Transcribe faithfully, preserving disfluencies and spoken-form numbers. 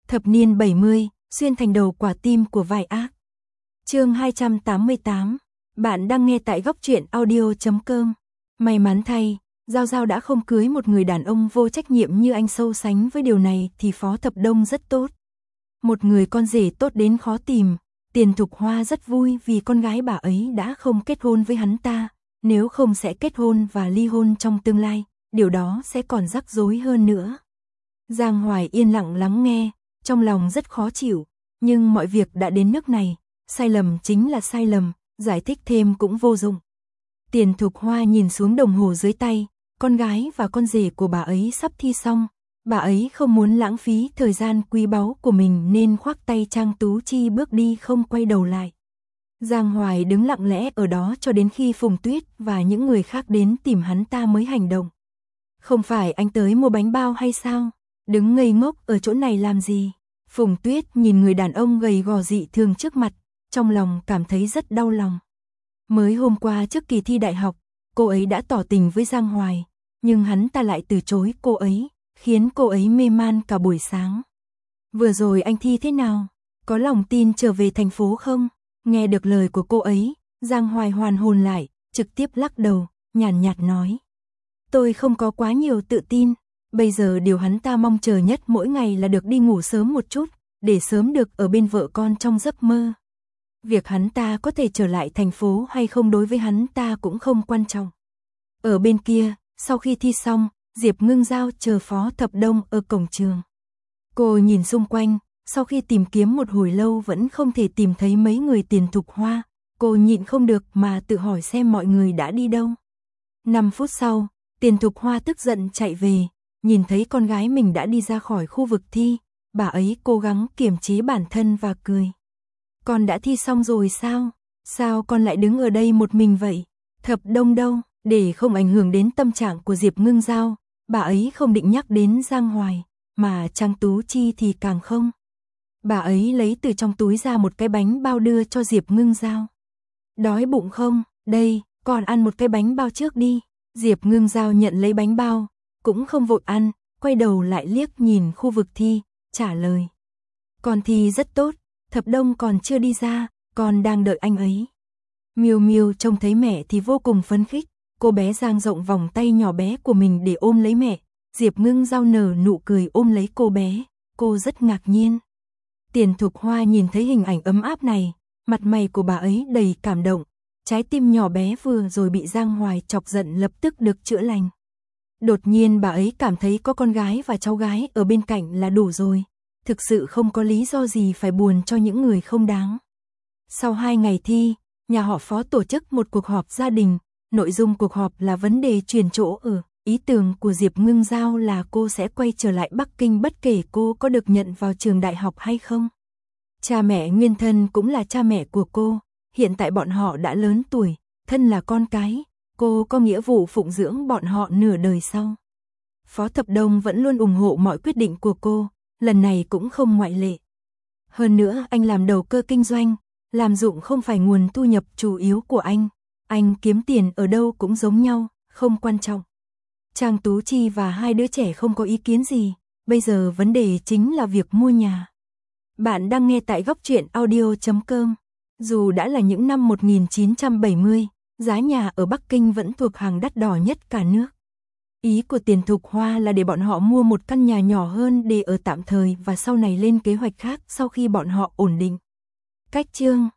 Thập niên bảy mươi, xuyên thành đầu quả tim của vai ác. Chương hai trăm tám mươi tám. Bạn đang nghe tại góc truyện audio chấm com. May mắn thay, Giao Giao đã không cưới một người đàn ông vô trách nhiệm như anh. So sánh với điều này thì Phó Thập Đông rất tốt. Một người con rể tốt đến khó tìm. Tiền Thục Hoa rất vui vì con gái bà ấy đã không kết hôn với hắn ta, nếu không sẽ kết hôn và ly hôn trong tương lai, điều đó sẽ còn rắc rối hơn nữa. Giang Hoài yên lặng lắng nghe, trong lòng rất khó chịu, nhưng mọi việc đã đến nước này, sai lầm chính là sai lầm, giải thích thêm cũng vô dụng. Tiền Thục Hoa nhìn xuống đồng hồ dưới tay, con gái và con rể của bà ấy sắp thi xong, bà ấy không muốn lãng phí thời gian quý báu của mình nên khoác tay Trang Tú Chi bước đi không quay đầu lại. Giang Hoài đứng lặng lẽ ở đó cho đến khi Phùng Tuyết và những người khác đến tìm hắn ta mới hành động. Không phải anh tới mua bánh bao hay sao? Đứng ngây ngốc ở chỗ này làm gì? Phùng Tuyết nhìn người đàn ông gầy gò dị thường trước mặt, trong lòng cảm thấy rất đau lòng. Mới hôm qua trước kỳ thi đại học, cô ấy đã tỏ tình với Giang Hoài, nhưng hắn ta lại từ chối cô ấy, khiến cô ấy mê man cả buổi sáng. Vừa rồi anh thi thế nào? Có lòng tin trở về thành phố không? Nghe được lời của cô ấy, Giang Hoài hoàn hồn lại, trực tiếp lắc đầu, nhàn nhạt nói. Tôi không có quá nhiều tự tin, bây giờ điều hắn ta mong chờ nhất mỗi ngày là được đi ngủ sớm một chút, để sớm được ở bên vợ con trong giấc mơ. Việc hắn ta có thể trở lại thành phố hay không đối với hắn ta cũng không quan trọng. Ở bên kia, sau khi thi xong, Diệp Ngưng Giao chờ Phó Thập Đông ở cổng trường. Cô nhìn xung quanh, sau khi tìm kiếm một hồi lâu vẫn không thể tìm thấy mấy người Tiền Thục Hoa, cô nhịn không được mà tự hỏi xem mọi người đã đi đâu. Năm phút sau, Tiền Thục Hoa tức giận chạy về, nhìn thấy con gái mình đã đi ra khỏi khu vực thi, bà ấy cố gắng kiềm chế bản thân và cười. Con đã thi xong rồi sao? Sao con lại đứng ở đây một mình vậy? Thập Đông đâu? Để không ảnh hưởng đến tâm trạng của Diệp Ngưng Giao, bà ấy không định nhắc đến Giang Hoài, mà Trang Tú Chi thì càng không. Bà ấy lấy từ trong túi ra một cái bánh bao đưa cho Diệp Ngưng Giao. Đói bụng không? Đây, con ăn một cái bánh bao trước đi. Diệp Ngưng Giao nhận lấy bánh bao, cũng không vội ăn, quay đầu lại liếc nhìn khu vực thi, trả lời. Con thi rất tốt, Thập Đông còn chưa đi ra, con đang đợi anh ấy. Miêu Miêu trông thấy mẹ thì vô cùng phấn khích, cô bé dang rộng vòng tay nhỏ bé của mình để ôm lấy mẹ. Diệp Ngưng Giao nở nụ cười ôm lấy cô bé, cô rất ngạc nhiên. Tiền Thục Hoa nhìn thấy hình ảnh ấm áp này, mặt mày của bà ấy đầy cảm động, trái tim nhỏ bé vừa rồi bị Giang Hoài chọc giận lập tức được chữa lành. Đột nhiên bà ấy cảm thấy có con gái và cháu gái ở bên cạnh là đủ rồi, thực sự không có lý do gì phải buồn cho những người không đáng. Sau hai ngày thi, nhà họ Phó tổ chức một cuộc họp gia đình, nội dung cuộc họp là vấn đề chuyển chỗ ở. Ý tưởng của Diệp Ngưng Giao là cô sẽ quay trở lại Bắc Kinh bất kể cô có được nhận vào trường đại học hay không. Cha mẹ nguyên thân cũng là cha mẹ của cô, hiện tại bọn họ đã lớn tuổi, thân là con cái, cô có nghĩa vụ phụng dưỡng bọn họ nửa đời sau. Phó Thập Đông vẫn luôn ủng hộ mọi quyết định của cô, lần này cũng không ngoại lệ. Hơn nữa anh làm đầu cơ kinh doanh, làm dụng không phải nguồn thu nhập chủ yếu của anh, anh kiếm tiền ở đâu cũng giống nhau, không quan trọng. Trang Tú Chi và hai đứa trẻ không có ý kiến gì, bây giờ vấn đề chính là việc mua nhà. Bạn đang nghe tại góc truyện audio chấm com. Dù đã là những năm một nghìn chín trăm bảy mươi, giá nhà ở Bắc Kinh vẫn thuộc hàng đắt đỏ nhất cả nước. Ý của Tiền Thục Hoa là để bọn họ mua một căn nhà nhỏ hơn để ở tạm thời và sau này lên kế hoạch khác sau khi bọn họ ổn định. Cách chương